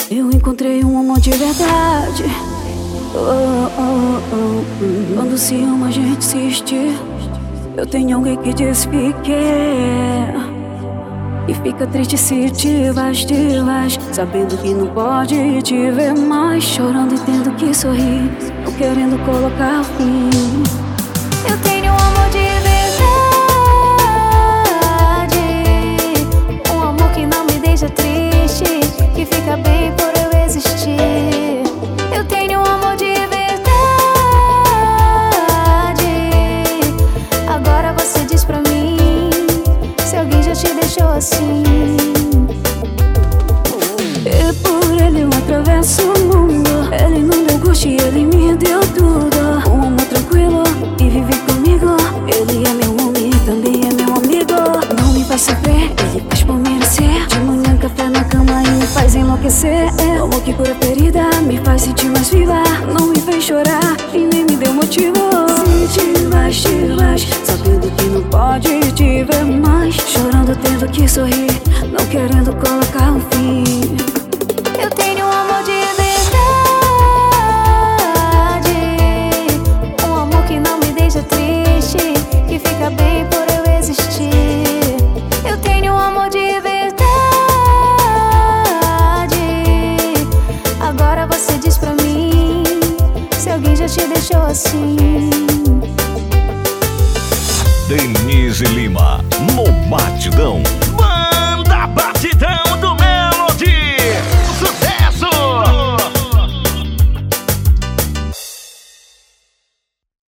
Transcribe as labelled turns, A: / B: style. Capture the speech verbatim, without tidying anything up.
A: Eu encontrei um amor de verdade. Oh, oh, oh, oh. Quando o ciúme a gente insiste, eu tenho alguém que diz que quer e fica triste se te vais, te vais, sabendo que não pode te ver mais, chorando e tendo que sorrir, não querendo colocar fim.
B: Eu tenho um amor de verdade, um amor que não me deixa triste, que fica bem por eu existir. Eu tenho um amor de verdade. Agora você diz pra mim se alguém já te deixou assim.
A: E por ele eu atravesso o mundo. Ele não deu gosto e ele me deu tudo. Um amor tranquilo e vive comigo. Ele é meu homem e também é meu amigo. Não me faz sofrer, ele faz por merecer. De manhã café na cama e me faz enlouquecer. É o amor que cura ferida, me faz sentir mais viva. Não me fez chorar e nem me deu motivo. Se te vais, te vais, sabendo que não pode te ver mais, chorando tendo que sorrir, não querendo colocar um fim.
B: Eu tenho um amor de verdade, um amor que não me deixa triste, que fica bem por eu existir. Eu tenho um amor de verdade. Agora você diz pra mim se alguém já te deixou assim.
C: Denise Lima, no Batidão.